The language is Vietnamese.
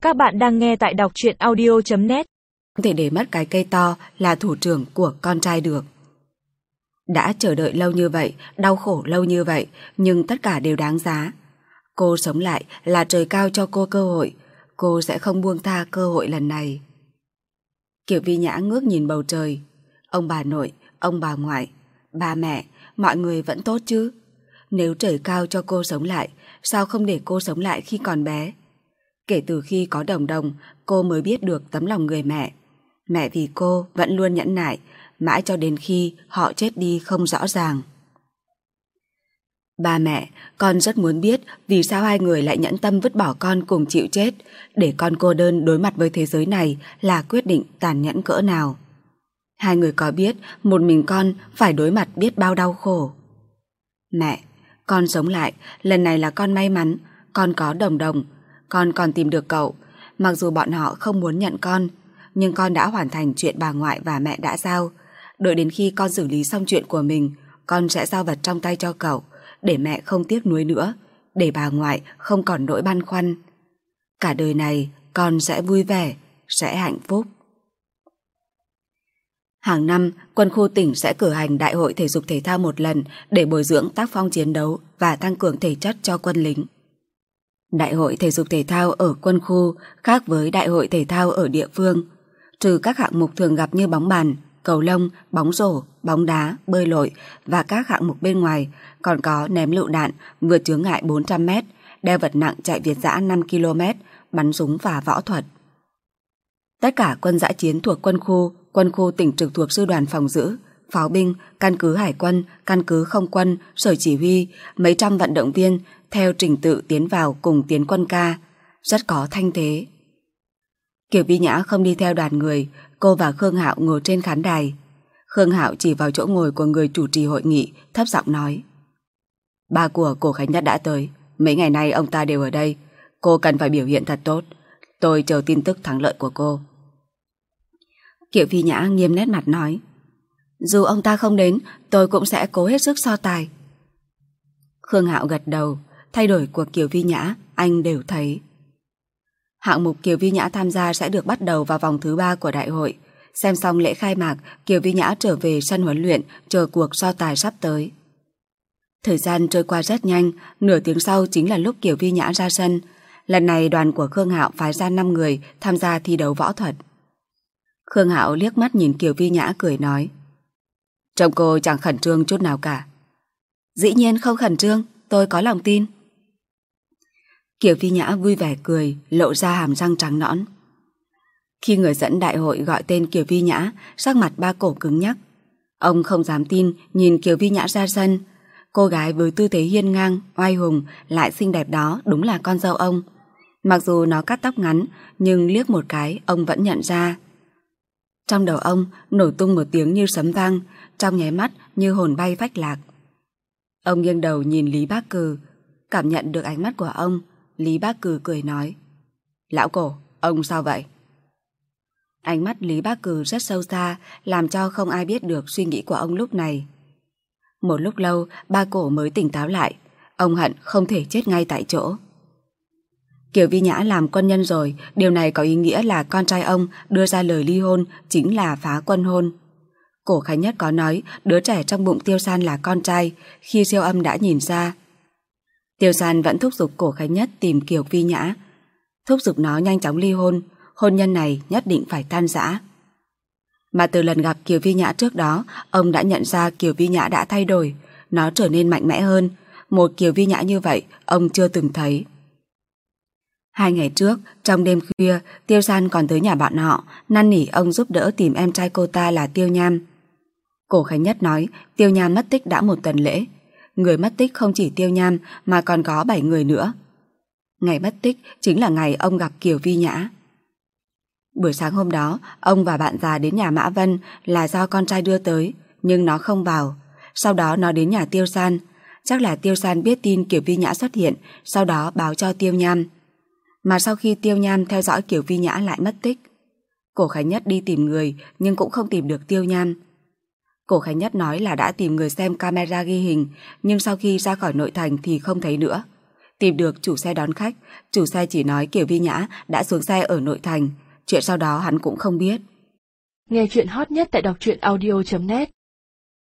Các bạn đang nghe tại đọc truyện audio.net. Không thể để mất cái cây to là thủ trưởng của con trai được. Đã chờ đợi lâu như vậy, đau khổ lâu như vậy, nhưng tất cả đều đáng giá. Cô sống lại là trời cao cho cô cơ hội. Cô sẽ không buông tha cơ hội lần này. Kiều Vi Nhã ngước nhìn bầu trời. Ông bà nội, ông bà ngoại, ba mẹ, mọi người vẫn tốt chứ? Nếu trời cao cho cô sống lại, sao không để cô sống lại khi còn bé? Kể từ khi có Đồng Đồng, cô mới biết được tấm lòng người mẹ. Mẹ vì cô vẫn luôn nhẫn nại, mãi cho đến khi họ chết đi không rõ ràng. Ba mẹ, con rất muốn biết vì sao hai người lại nhẫn tâm vứt bỏ con cùng chịu chết, để con cô đơn đối mặt với thế giới này là quyết định tàn nhẫn cỡ nào. Hai người có biết một mình con phải đối mặt biết bao đau khổ. Mẹ, con sống lại, lần này là con may mắn, con có Đồng Đồng, con còn tìm được cậu. Mặc dù bọn họ không muốn nhận con, nhưng con đã hoàn thành chuyện bà ngoại và mẹ đã giao. Đợi đến khi con xử lý xong chuyện của mình, con sẽ giao vật trong tay cho cậu, để mẹ không tiếc nuối nữa, để bà ngoại không còn nỗi băn khoăn. Cả đời này con sẽ vui vẻ, sẽ hạnh phúc. Hàng năm, quân khu tỉnh sẽ cử hành đại hội thể dục thể thao một lần để bồi dưỡng tác phong chiến đấu và tăng cường thể chất cho quân lính. Đại hội thể dục thể thao ở quân khu khác với đại hội thể thao ở địa phương. Trừ các hạng mục thường gặp như bóng bàn, cầu lông, bóng rổ, bóng đá, bơi lội và các hạng mục bên ngoài, còn có ném lựu đạn, vượt chướng ngại 400m, đeo vật nặng chạy việt dã 5km, bắn súng và võ thuật. Tất cả quân dã chiến thuộc quân khu tỉnh trực thuộc sư đoàn phòng giữ, pháo binh, căn cứ hải quân, căn cứ không quân, sở chỉ huy, mấy trăm vận động viên theo trình tự tiến vào cùng tiến quân ca, rất có thanh thế. Kiều Vi Nhã không đi theo đoàn người, cô và Khương Hạo ngồi trên khán đài. Khương Hạo chỉ vào chỗ ngồi của người chủ trì hội nghị, thấp giọng nói: Ba của Cổ Khánh Nhất đã tới, mấy ngày nay ông ta đều ở đây, cô cần phải biểu hiện thật tốt, tôi chờ tin tức thắng lợi của cô. Kiều Vi Nhã nghiêm nét mặt nói: Dù ông ta không đến, tôi cũng sẽ cố hết sức so tài. Khương Hạo gật đầu, thay đổi của Kiều Vi Nhã anh đều thấy. Hạng mục Kiều Vi Nhã tham gia sẽ được bắt đầu vào vòng thứ 3 của đại hội. Xem xong lễ khai mạc, Kiều Vi Nhã trở về sân huấn luyện chờ cuộc so tài sắp tới. Thời gian trôi qua rất nhanh, nửa tiếng sau chính là lúc Kiều Vi Nhã ra sân. Lần này đoàn của Khương Hạo phái ra 5 người tham gia thi đấu võ thuật. Khương Hạo liếc mắt nhìn Kiều Vi Nhã cười nói: Trông cô chẳng khẩn trương chút nào cả. Dĩ nhiên không khẩn trương, tôi có lòng tin. Kiều Vi Nhã vui vẻ cười, lộ ra hàm răng trắng nõn. Khi người dẫn đại hội gọi tên Kiều Vi Nhã, sắc mặt Ba Cổ cứng nhắc. Ông không dám tin nhìn Kiều Vi Nhã ra sân. Cô gái với tư thế hiên ngang, oai hùng lại xinh đẹp đó đúng là con dâu ông. Mặc dù nó cắt tóc ngắn, nhưng liếc một cái ông vẫn nhận ra. Trong đầu ông nổ tung một tiếng như sấm vang, trong nháy mắt như hồn bay phách lạc. Ông nghiêng đầu nhìn Lý Bác Cừ, cảm nhận được ánh mắt của ông. Lý Bác Cừ cười nói: Lão Cổ, ông sao vậy? Ánh mắt Lý Bác Cừ rất sâu xa, làm cho không ai biết được suy nghĩ của ông lúc này. Một lúc lâu, Ba Cổ mới tỉnh táo lại. Ông hận không thể chết ngay tại chỗ. Kiều Vi Nhã làm quân nhân rồi, điều này có ý nghĩa là con trai ông đưa ra lời ly hôn chính là phá quân hôn. Cổ Khánh Nhất có nói đứa trẻ trong bụng Tiêu San là con trai, khi siêu âm đã nhìn ra. Tiêu San vẫn thúc giục Cổ Khánh Nhất tìm Kiều Vi Nhã, thúc giục nó nhanh chóng ly hôn, hôn nhân này nhất định phải tan rã. Mà từ lần gặp Kiều Vi Nhã trước đó, ông đã nhận ra Kiều Vi Nhã đã thay đổi, nó trở nên mạnh mẽ hơn. Một Kiều Vi Nhã như vậy ông chưa từng thấy. 2 ngày trước, trong đêm khuya, Tiêu San còn tới nhà bọn họ, năn nỉ ông giúp đỡ tìm em trai cô ta là Tiêu Nham. Cổ Khánh Nhất nói Tiêu Nham mất tích đã 1 tuần lễ. Người mất tích không chỉ Tiêu Nham mà còn có 7 người nữa. Ngày mất tích chính là ngày ông gặp Kiều Vi Nhã. Buổi sáng hôm đó, ông và bạn già đến nhà Mã Vân là do con trai đưa tới, nhưng nó không vào. Sau đó nó đến nhà Tiêu San. Chắc là Tiêu San biết tin Kiều Vi Nhã xuất hiện, sau đó báo cho Tiêu Nham. Mà sau khi Tiêu Nham theo dõi Kiều Vi Nhã lại mất tích. Cổ Khánh Nhất đi tìm người nhưng cũng không tìm được Tiêu Nham. Cổ Khánh Nhất nói là đã tìm người xem camera ghi hình, nhưng sau khi ra khỏi nội thành thì không thấy nữa. Tìm được chủ xe đón khách, chủ xe chỉ nói Kiều Vi Nhã đã xuống xe ở nội thành. Chuyện sau đó hắn cũng không biết. Nghe chuyện hot nhất tại đọc truyện audio.net